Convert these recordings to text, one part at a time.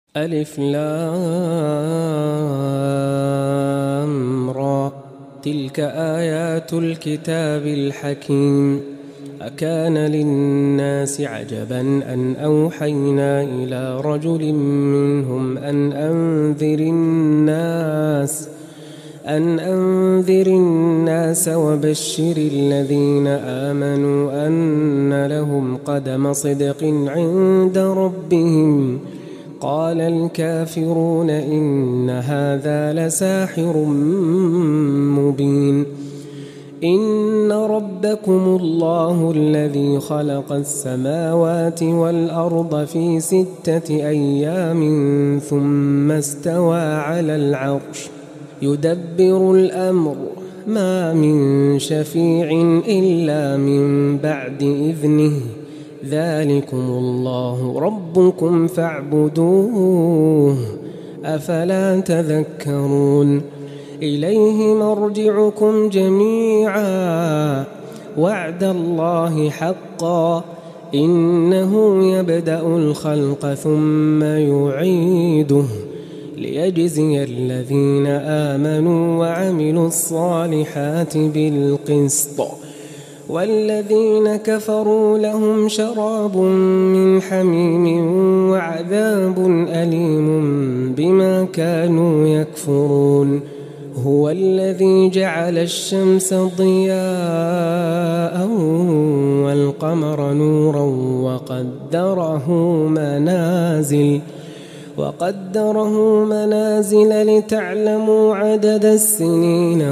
ألف لام را تلك آيات الكتاب الحكيم أكان للناس عجبا أن أوحينا إلى رجل منهم أن أنذر الناس وبشر الذين آمنوا أن لهم قدم صدق عند ربهم. قال الكافرون إن هذا لساحر مبين. إن ربكم الله الذي خلق السماوات والأرض في 6 أيام ثم استوى على العرش يدبر الأمر ما من شفيع إلا من بعد إذنه ذلكم الله ربكم فاعبدوه أفلا تذكرون. إليه مرجعكم جميعا وعد الله حقا إنه يبدأ الخلق ثم يعيده ليجزي الذين آمنوا وعملوا الصالحات بالقسط والذين كفروا لهم شراب من حميم وعذاب أليم بما كانوا يكفرون. هو الذي جعل الشمس ضياء والقمر نورا وقدره منازل لتعلموا عدد السنين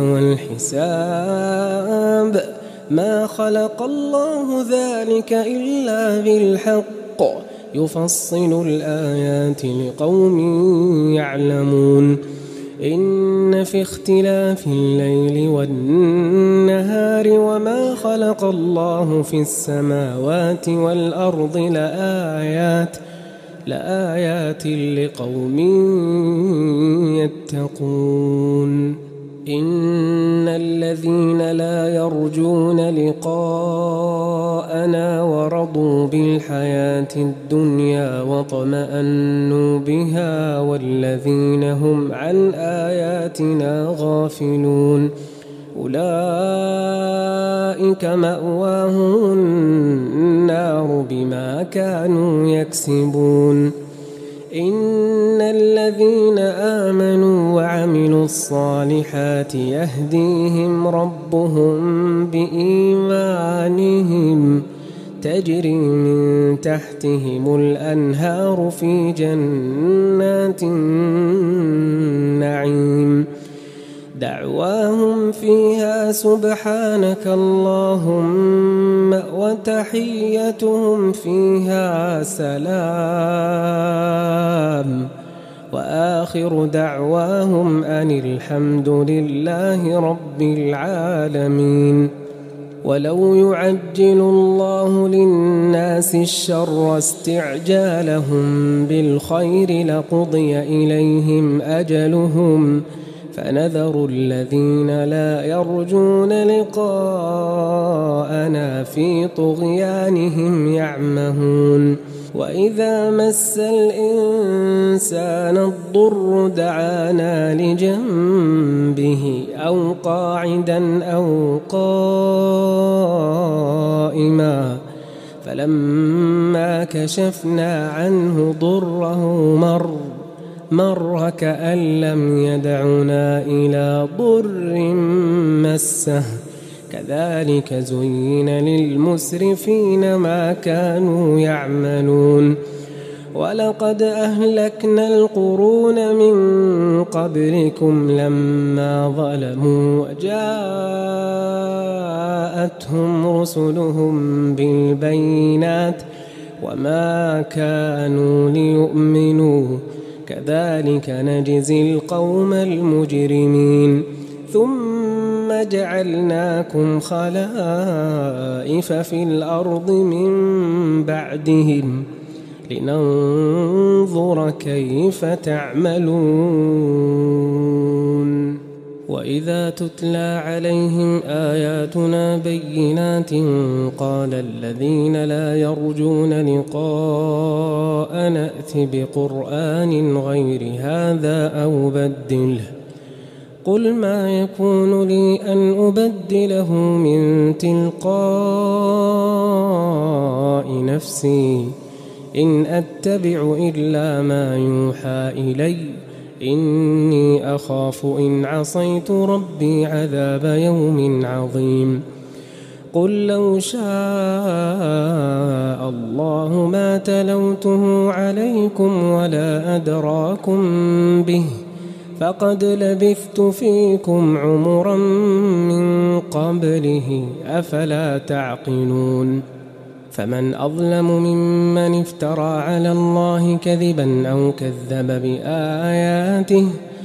والحساب ما خلق الله ذلك إلا بالحق يفصل الآيات لقوم يعلمون. إن في اختلاف الليل والنهار وما خلق الله في السماوات والأرض لآيات لقوم يتقون. إن الذين لا يرجون لقاءنا ورضوا بالحياة الدنيا واطمأنوا بها والذين هم عن آياتنا غافلون أولئك مأواهم النار بما كانوا يكسبون. إن الذين آمنوا وعملوا الصالحات يهديهم ربهم بإيمانهم تجري من تحتهم الأنهار في جنات النعيم دعواهم فيها سبحانك اللهم وتحيتهم فيها سلام وآخر دعواهم أن الحمد لله رب العالمين. ولو يعجل الله للناس الشر استعجالهم بالخير لقضي إليهم أجلهم فنذر الذين لا يرجون لقاءنا في طغيانهم يعمهون. وإذا مس الإنسان الضر دعانا لجنبه أو قاعدا أو قائما فلما كشفنا عنه ضره مر كأن لم يدعنا إلى ضر مسه كذلك زين للمسرفين ما كانوا يعملون. ولقد أهلكنا القرون من قبلكم لما ظلموا وجاءتهم رسلهم بالبينات وما كانوا ليؤمنوا كذلك نجزي القوم المجرمين. ثم جعلناكم خلائف في الأرض من بعدهم لننظر كيف تعملون. وإذا تتلى عليهم آياتنا بينات قال الذين لا يرجون لقاء نأت بقرآن غير هذا أو بدله قل ما يكون لي أن أبدله من تلقاء نفسي إن أتبع إلا ما يوحى إلي إني أخاف إن عصيت ربي عذاب يوم عظيم قل لو شاء الله ما تلوته عليكم ولا أدراكم به فقد لبثت فيكم عمرا من قبله أفلا تعقلون فمن أظلم ممن افترى على الله كذبا أو كذب بآياته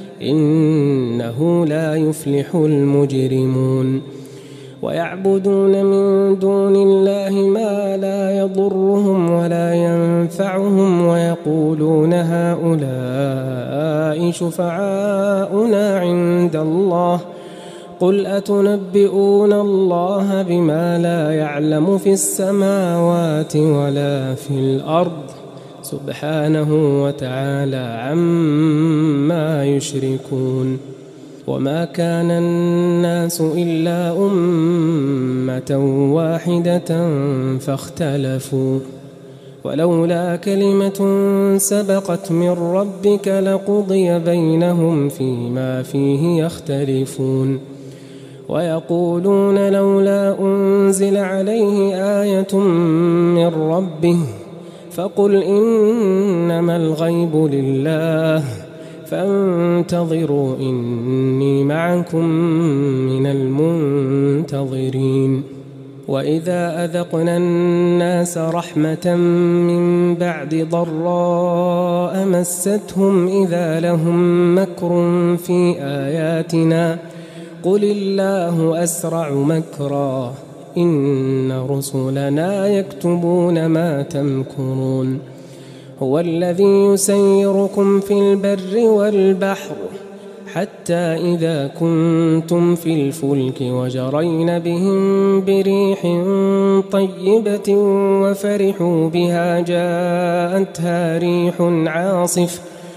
إنه لا يفلح المجرمون ويعبدون من دون الله ما لا يضرهم ولا ينفعهم ويقولون هؤلاء شفعاؤنا عند الله قل أتنبئون الله بما لا يعلم في السماوات ولا في الأرض سبحانه وتعالى عما يشركون وما كان الناس إلا أمة واحدة فاختلفوا ولولا كلمة سبقت من ربك لقضي بينهم فيما فيه يختلفون ويقولون لولا أنزل عليه آية من ربه فقل إنما الغيب لله فانتظروا إني معكم من المنتظرين وإذا أذقنا الناس رحمة من بعد ضراء مستهم إذا لهم مكر في آياتنا قل الله أسرع مكرا إن رسلنا يكتبون ما تمكرون هو الذي يسيركم في البر والبحر حتى إذا كنتم في الفلك وجرين بهم بريح طيبة وفرحوا بها جاءتها ريح عاصف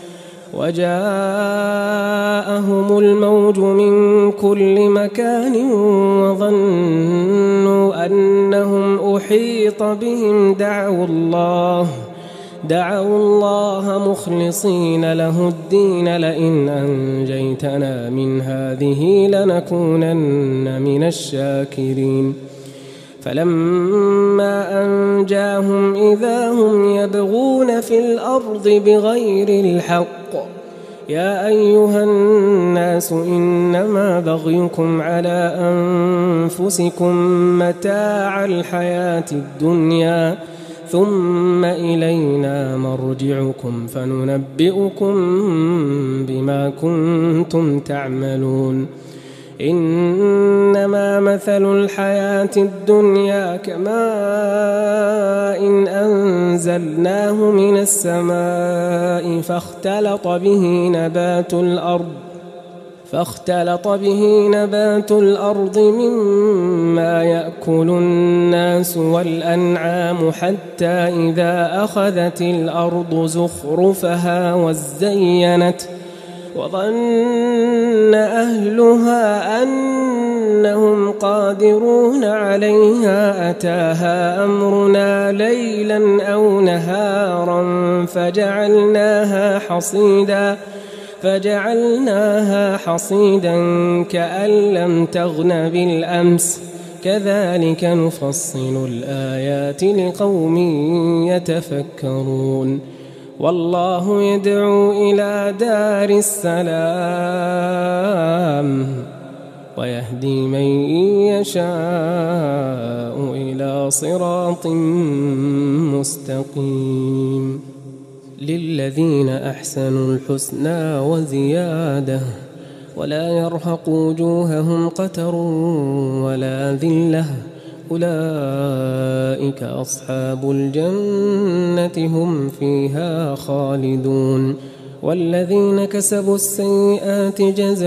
وجاءهم الموج من كل مكان وظنوا أنهم أحيط بهم دعوا الله مخلصين له الدين لئن أنجيتنا من هذه لنكونن من الشاكرين فلما أنجاهم إذا هم يبغون في الأرض بغير الحق يا أيها الناس إنما بغيكم على أنفسكم متاع الحياة الدنيا ثم إلينا مرجعكم فننبئكم بما كنتم تعملون إنما مثل الحياة الدنيا كماء إن أنزلناه من السماء فاختلط به نبات الأرض مما يأكل الناس والأنعام حتى إذا أخذت الأرض زخرفها وزينت وظن أهلها أنهم قادرون عليها أتاها أمرنا ليلا أو نهارا فجعلناها حصيدا كأن لم تغن بالأمس كذلك نفصل الآيات لقوم يتفكرون والله يدعو إلى دار السلام ويهدي من يشاء إلى صراط مستقيم للذين أحسنوا الحسنى وزيادة ولا يرهق وجوههم قتر ولا ذلة أولئك أصحاب الجنة هم فيها خالدون والذين كسبوا السيئات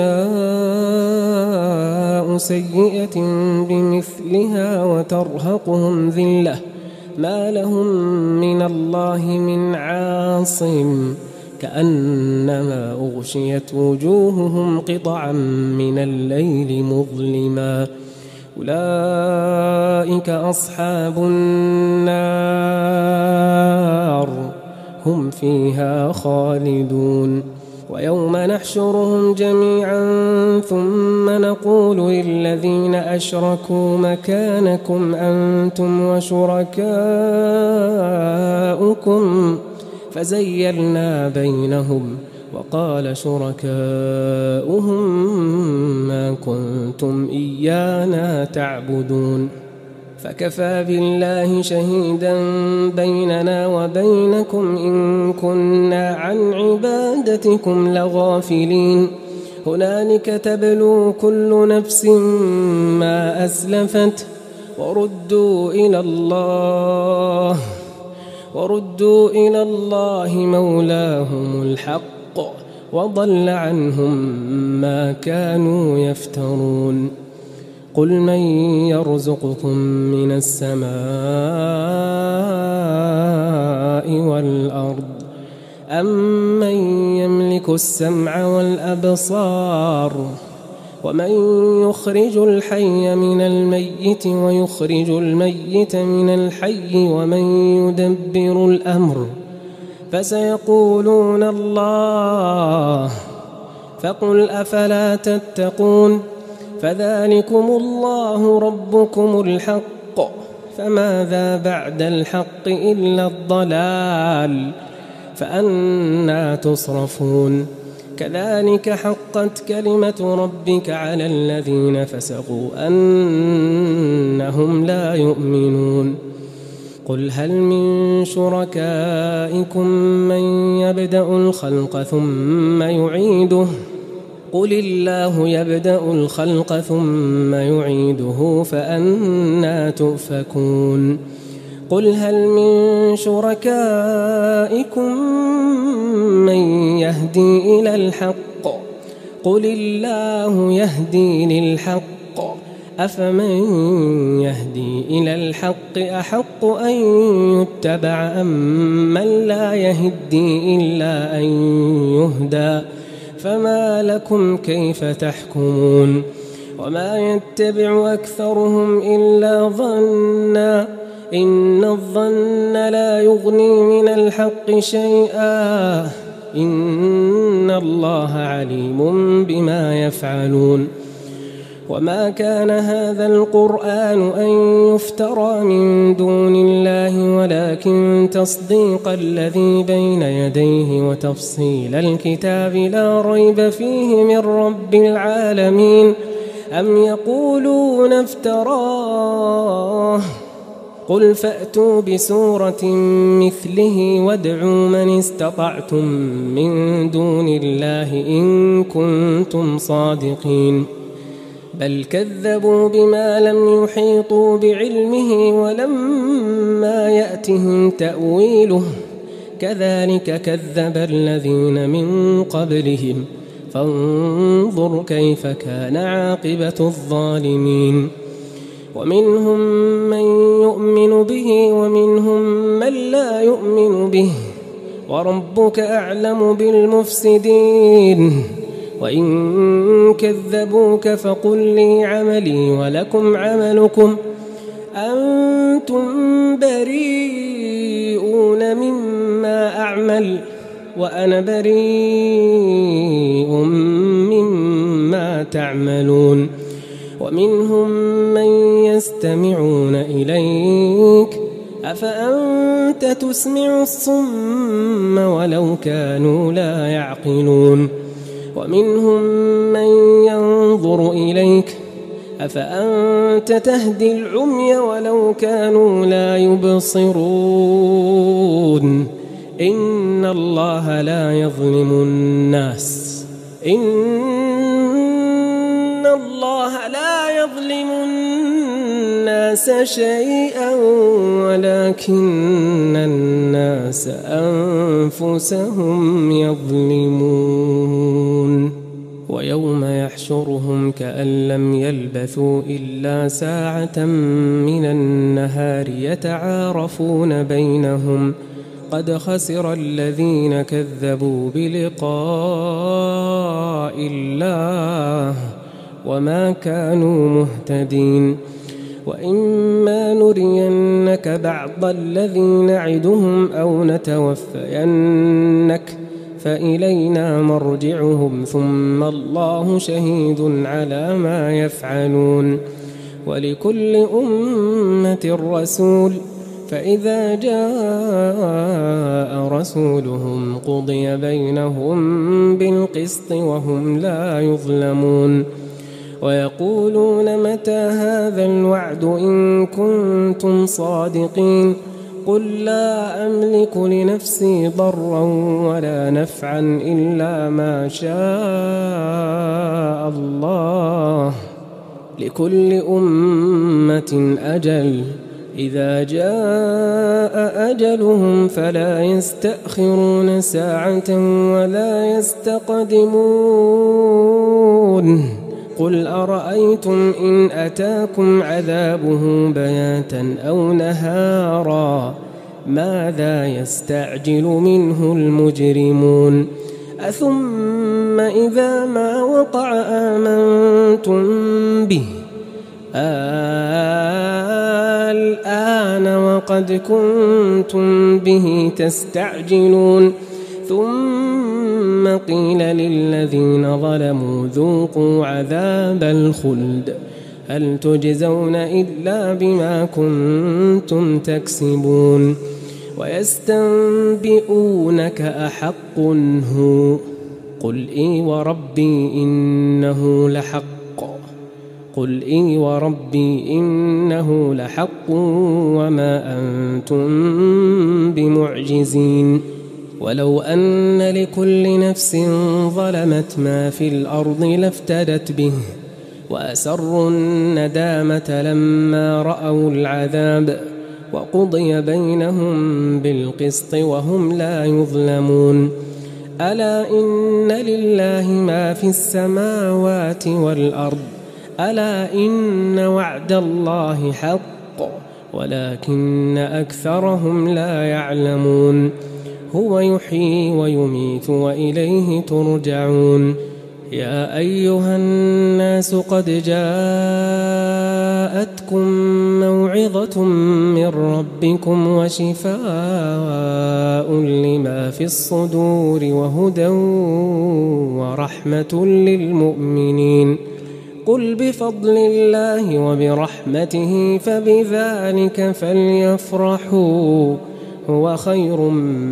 جزاء سيئة بمثلها وترهقهم ذلة ما لهم من الله من عاصم كأنما أغشيت وجوههم قطعا من الليل مظلما أولئك أصحاب النار هم فيها خالدون ويوم نحشرهم جميعا ثم نقول للذين أشركوا مكانكم أنتم وشركاؤكم فزيلنا بينهم وقال شركاؤهم ما كنتم إيانا تعبدون فكفى بالله شهيدا بيننا وبينكم إن كنا عن عبادتكم لغافلين هنالك تبلو كل نفس ما أسلفت وردوا إلى الله مولاهم الحق وضل عنهم ما كانوا يفترون قل من يرزقكم من السماء والأرض أمن يملك السمع والأبصار ومن يخرج الحي من الميت ويخرج الميت من الحي ومن يدبر الأمر فسيقولون الله فقل أفلا تتقون فذلكم الله ربكم الحق فماذا بعد الحق إلا الضلال فأنى تصرفون كذلك حقت كلمة ربك على الذين فسقوا أنهم لا يؤمنون قل هل من شركائكم من يبدأ الخلق ثم يعيده قل الله يبدأ الخلق ثم يعيده فأنى تؤفكون قل هل من شركائكم من يهدي إلى الحق قل الله يهدي للحق أفمن يهدي إلى الحق أحق أن يتبع أم من لا يهدي إلا أن يهدى فما لكم كيف تحكمون وما يتبع أكثرهم إلا ظنا إن الظن لا يغني من الحق شيئا إن الله عليم بما يفعلون وما كان هذا القرآن أن يفترى من دون الله ولكن تصديق الذي بين يديه وتفصيل الكتاب لا ريب فيه من رب العالمين أم يقولون افتراه قل فأتوا بسورة مثله وادعوا من استطعتم من دون الله إن كنتم صادقين بل كذبوا بما لم يحيطوا بعلمه ولما يأتهم تأويله كذلك كذب الذين من قبلهم فانظر كيف كان عاقبة الظالمين ومنهم من يؤمن به ومنهم من لا يؤمن به وربك أعلم بالمفسدين وإن كذبوك فقل لي عملي ولكم عملكم أنتم بريئون مما أعمل وأنا بريء مما تعملون ومنهم من يستمعون إليك أفأنت تسمع الصم ولو كانوا لا يعقلون ومنهم من ينظر إليك أفأنت تهدي العمي ولو كانوا لا يبصرون إن الله لا يظلم الناس الناس شيئا ولكن الناس أنفسهم يظلمون ويوم يحشرهم كأن لم يلبثوا إلا ساعة من النهار يتعارفون بينهم قد خسر الذين كذبوا بلقاء الله وما كانوا مهتدين وإما نرينك بعض الذي نعدهم أو نتوفينك فإلينا مرجعهم ثم الله شهيد على ما يفعلون ولكل أمة رسول فإذا جاء رسولهم قضي بينهم بالقسط وهم لا يظلمون ويقولون متى هذا الوعد إن كنتم صادقين قل لا أملك لنفسي ضرا ولا نفعا إلا ما شاء الله لكل أمة أجل إذا جاء أجلهم فلا يستأخرون ساعة ولا يستقدمون قل أرأيتم إن أتاكم عذابه بياتا أو نهارا ماذا يستعجل منه المجرمون أثم إذا ما وقع آمنتم به الآن وقد كنتم به تستعجلون ثم قيل للذين ظلموا ذوقوا عذاب الخلد هل تجزون إلا بما كنتم تكسبون ويستنبئونك أحق هو قل إي وربي إنه لحق قل إي وربي إنه لحق وما أنتم بمعجزين ولو أن لكل نفس ظلمت ما في الأرض لافتدت به وأسروا الندامة لما رأوا العذاب وقضي بينهم بالقسط وهم لا يظلمون ألا إن لله ما في السماوات والأرض ألا إن وعد الله حق ولكن أكثرهم لا يعلمون هو يحيي ويميت وإليه ترجعون يا أيها الناس قد جاءتكم موعظة من ربكم وشفاء لما في الصدور وهدى ورحمة للمؤمنين قل بفضل الله وبرحمته فبذلك فليفرحوا هو خير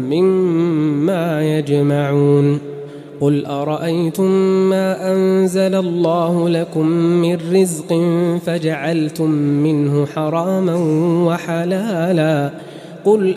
مما يجمعون قل أرأيتم ما أنزل الله لكم من رزق فجعلتم منه حراما وحلالا قل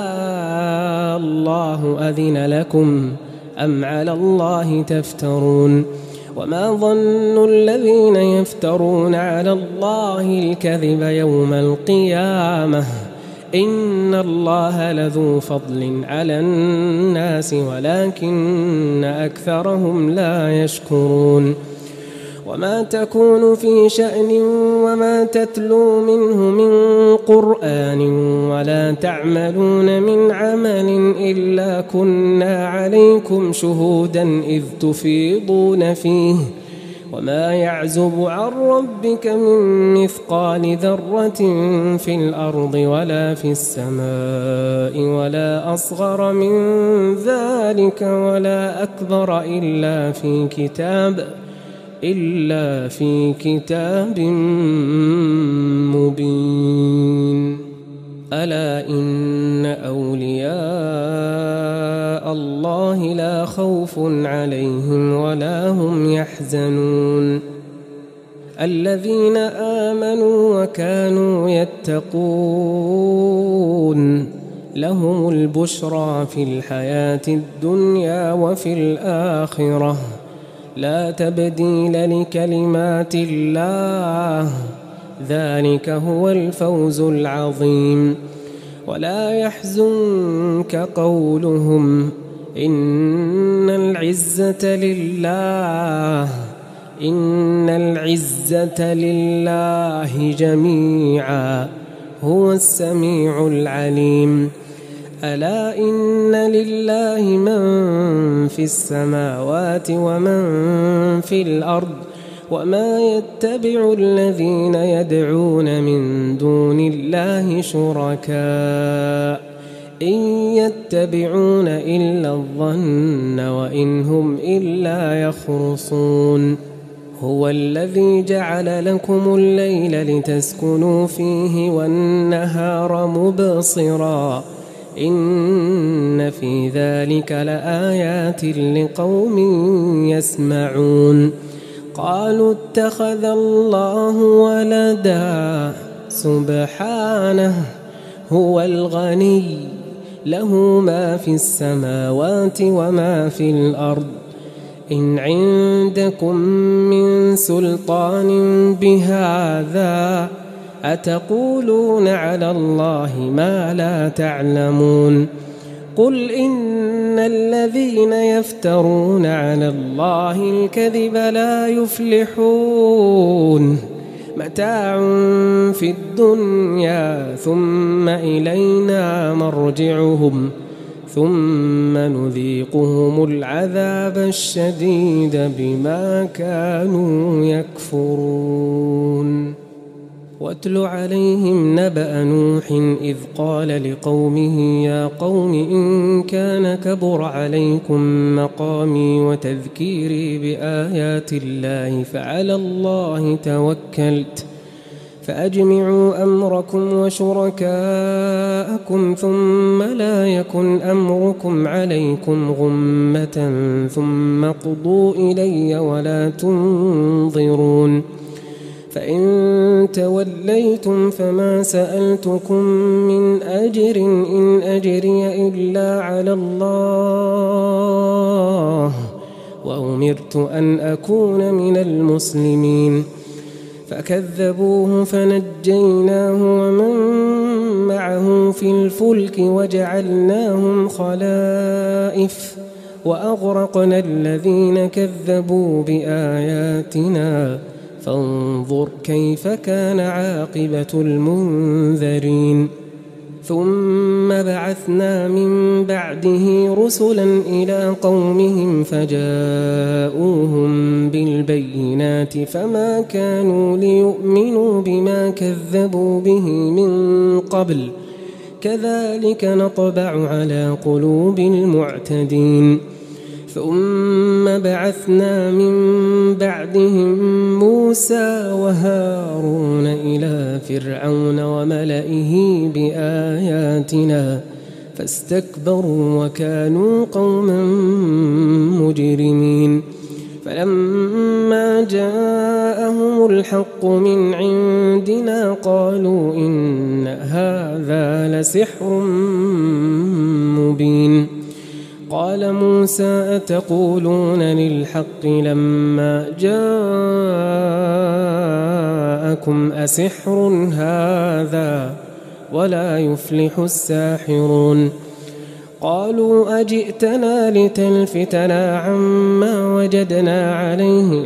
الله أذن لكم أم على الله تفترون وما ظن الذين يفترون على الله الكذب يوم القيامة إن الله لذو فضل على الناس ولكن أكثرهم لا يشكرون وما تكون في شأن وما تتلو منه من قرآن ولا تعملون من عمل إلا كنا عليكم شهودا إذ تفيضون فيه وما يعزب عن ربك من مثقال ذرة في الأرض ولا في السماء ولا أصغر من ذلك ولا أكبر إلا في كتاب مبين ألا إن أولياء الله لا خوف عليهم ولا هم يحزنون الذين آمنوا وكانوا يتقون لهم البشرى في الحياة الدنيا وفي الآخرة لا تبديل لكلمات الله ذلك هو الفوز العظيم. ولا يحزنك قولهم إن العزة لله جميعا هو السميع العليم. ألا إن لله من في السماوات ومن في الأرض وما يتبع الذين يدعون من دون الله شركاء إن يتبعون إلا الظن وإن هم إلا يخرصون. هو الذي جعل لكم الليل لتسكنوا فيه والنهار مبصرا إن في ذلك لآيات لقوم يسمعون. قالوا اتخذ الله ولدا سبحانه هو الغني له ما في السماوات وما في الأرض إن عندكم من سلطان بهذا أتقولون على الله ما لا تعلمون. قل إن الذين يفترون على الله الكذب لا يفلحون متاع في الدنيا ثم إلينا مرجعهم ثم نذيقهم العذاب الشديد بما كانوا يكفرون. واتل عليهم نبأ نوح إذ قال لقومه يا قوم إن كان كبر عليكم مقامي وتذكيري بآيات الله فعلى الله توكلت فأجمعوا أمركم وشركاءكم ثم لا يكن أمركم عليكم غمة ثم اقضوا إلي ولا تنظرون. فإن توليتم فما سألتكم من أجر إن أجري إلا على الله وأمرت أن أكون من المسلمين. فكذبوه فنجيناه ومن معه في الفلك وجعلناهم خلائف وأغرقنا الذين كذبوا بآياتنا فانظر كيف كان عاقبة المنذرين. ثم بعثنا من بعده رسلا إلى قومهم فجاءوهم بالبينات فما كانوا ليؤمنوا بما كذبوا به من قبل كذلك نطبع على قلوب المعتدين. ثم بعثنا من بعدهم موسى وهارون إلى فرعون وملئه بآياتنا فاستكبروا وكانوا قوما مجرمين. فلما جاءهم الحق من عندنا قالوا إن هذا لسحر مبين. قال موسى أتقولون للحق لما جاءكم أسحر هذا ولا يفلح الساحرون. قالوا أجئتنا لتلفتنا عما وجدنا عليه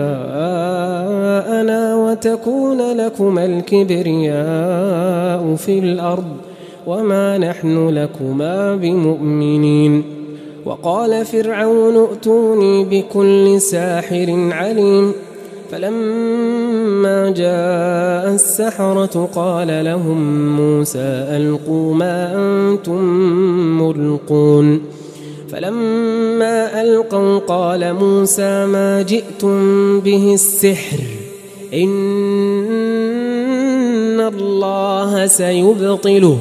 آباءنا وتكون لكما الكبرياء في الأرض وما نحن لكما بمؤمنين. وقال فرعون ائتوني بكل ساحر عليم. فلما جاء السحرة قال لهم موسى ألقوا ما أنتم ملقون. فلما ألقوا قال موسى ما جئتم به السحر إن الله سيبطله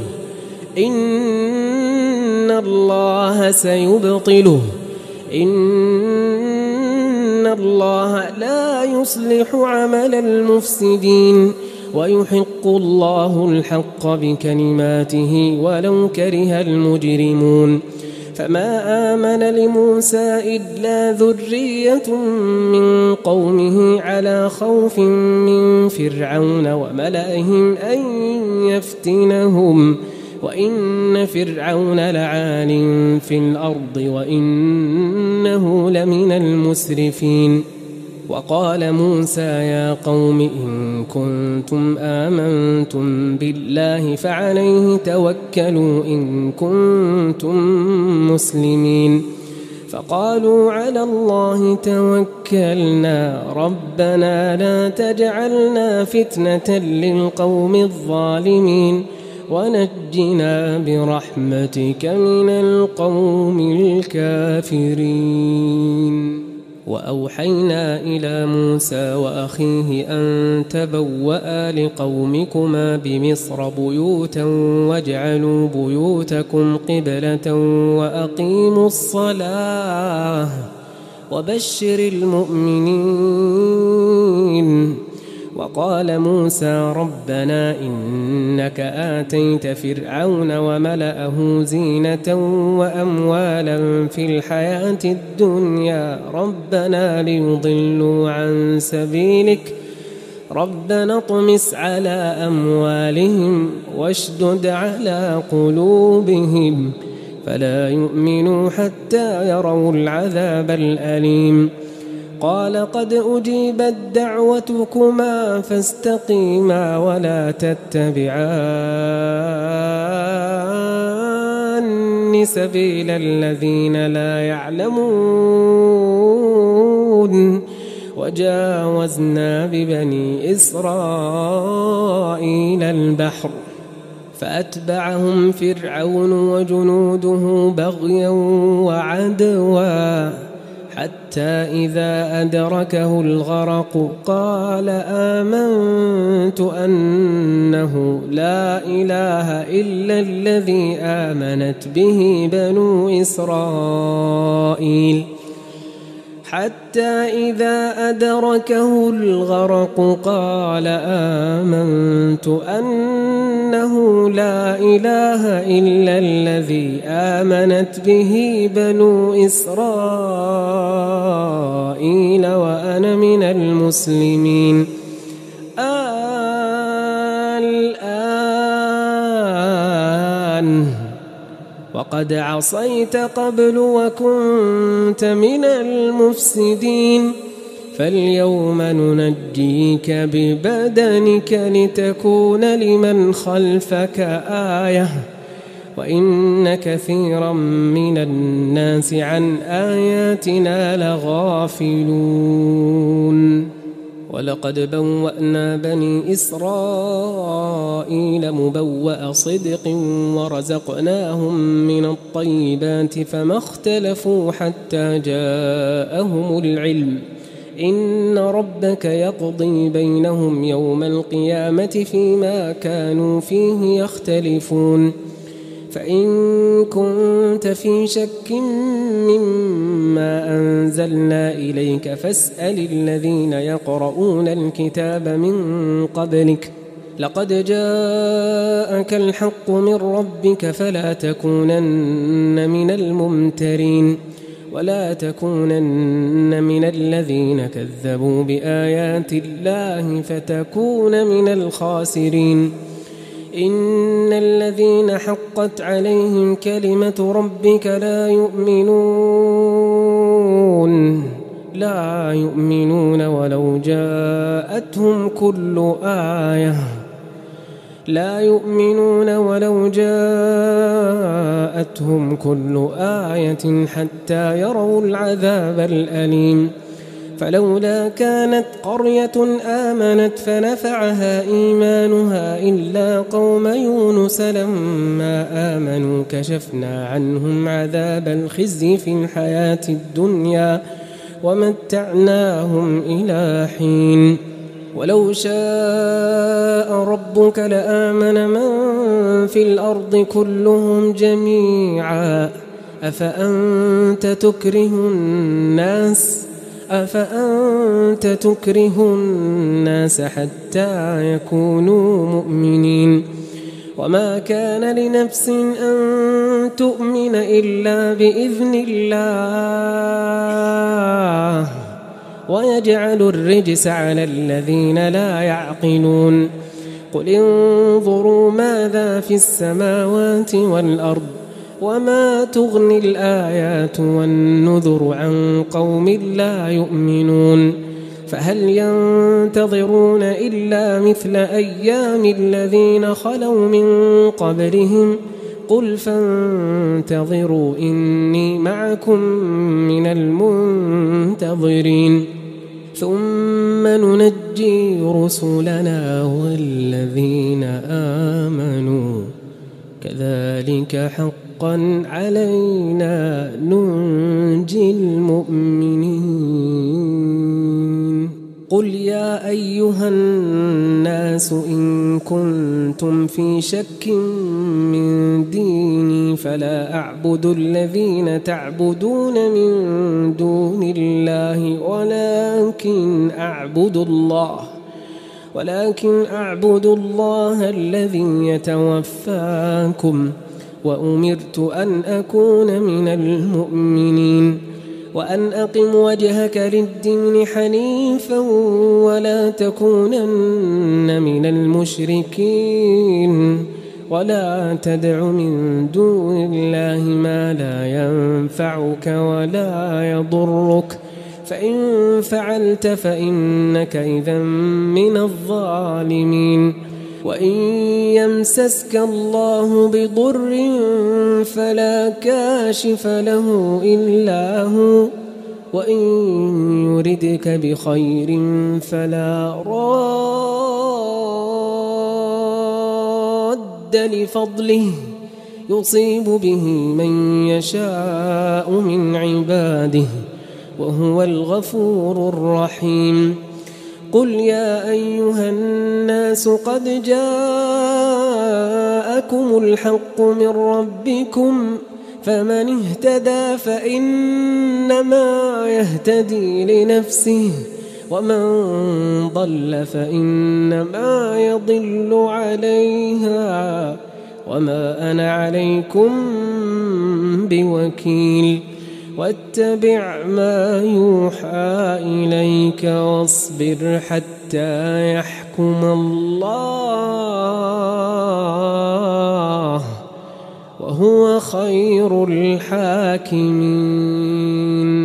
إن الله لا يصلح عمل المفسدين ويحق الله الحق بكلماته ولو كره المجرمون. فما آمن لموسى إلا ذرية من قومه على خوف من فرعون وملئهم أن يفتنهم وإن فرعون لعال في الأرض وإنه لمن المسرفين. وقال موسى يا قوم إن كنتم آمنتم بالله فعليه توكلوا إن كنتم مسلمين. فقالوا على الله توكلنا ربنا لا تجعلنا فتنة للقوم الظالمين ونجنا برحمتك من القوم الكافرين. وأوحينا إلى موسى وأخيه أن تبوأ لقومكما بمصر بيوتا واجعلوا بيوتكم قبلة وأقيموا الصلاة وبشر المؤمنين. وقال موسى ربنا إنك آتيت فرعون وملأه زينة وأموالا في الحياة الدنيا ربنا ليضلوا عن سبيلك ربنا اطمس على أموالهم واشدد على قلوبهم فلا يؤمنوا حتى يروا العذاب الأليم. قال قد أجيبت دعوتكما فاستقيما ولا تتبعان سبيل الذين لا يعلمون. وجاوزنا ببني إسرائيل البحر فأتبعهم فرعون وجنوده بغيا وعدوا حتى إذا أدركه الغرق قال آمنت أنه لا إله إلا الذي آمنت به بنو إسرائيل حتى إذا أدركه الغرق قال آمنت أنه لا إله إلا الذي آمنت به بنو إسرائيل وأنا من المسلمين. الآن وقد عصيت قبل وكنت من المفسدين فاليوم ننجيك ببدنك لتكون لمن خلفك آية وإن كثيرا من الناس عن آياتنا لغافلون. ولقد بوأنا بني إسرائيل مبوأ صدق ورزقناهم من الطيبات فما اختلفوا حتى جاءهم العلم إن ربك يقضي بينهم يوم القيامة فيما كانوا فيه يختلفون. فإن كنت في شك مما أنزلنا إليك فاسأل الذين يقرؤون الكتاب من قبلك لقد جاءك الحق من ربك فلا تكونن من الممترين ولا تكونن من الذين كذبوا بآيات الله فتكون من الخاسرين. إن الذين حقت عليهم كلمة ربك لا يؤمنون ولو جاءتهم كل آية حتى يروا العذاب الأليم. فلولا كانت قرية آمنت فنفعها إيمانها إلا قوم يونس لما آمنوا كشفنا عنهم عذاب الخزي في الحياة الدنيا ومتعناهم إلى حين. ولو شاء ربك لآمن من في الأرض كلهم جميعا أفأنت تكره الناس حتى يكونوا مؤمنين. وما كان لنفس أن تؤمن إلا بإذن الله ويجعل الرجس على الذين لا يعقلون قل انظروا ماذا في السماوات والأرض وما تغني الآيات والنذر عن قوم لا يؤمنون فهل ينتظرون إلا مثل أيام الذين خلوا من قبلهم قل فانتظروا إني معكم من المنتظرين ثم ننجي رسلنا والذين آمنوا كذلك حقا علينا ننجي المؤمنين قل يا أيها الناس إن كنتم في شك من ديني فلا أعبد الذين تعبدون من دون الله ولكن أعبد الله الذي يتوفاكم وأمرت أن أكون من المؤمنين وأن أقم وجهك للدين حنيفا ولا تكونن من المشركين ولا تدع من دون الله ما لا ينفعك ولا يضرك فإن فعلت فإنك إذا من الظالمين وإن يمسسك الله بضر فلا كاشف له إلا هو وإن يردك بخير فلا راد لفضله يصيب به من يشاء من عباده وهو الغفور الرحيم قل يا أيها الناس قد جاءكم الحق من ربكم فمن اهتدى فإنما يهتدي لنفسه ومن ضل فإنما يضل عليها وما أنا عليكم بوكيل واتبع ما يوحى إليك واصبر حتى يحكم الله وهو خير الحاكمين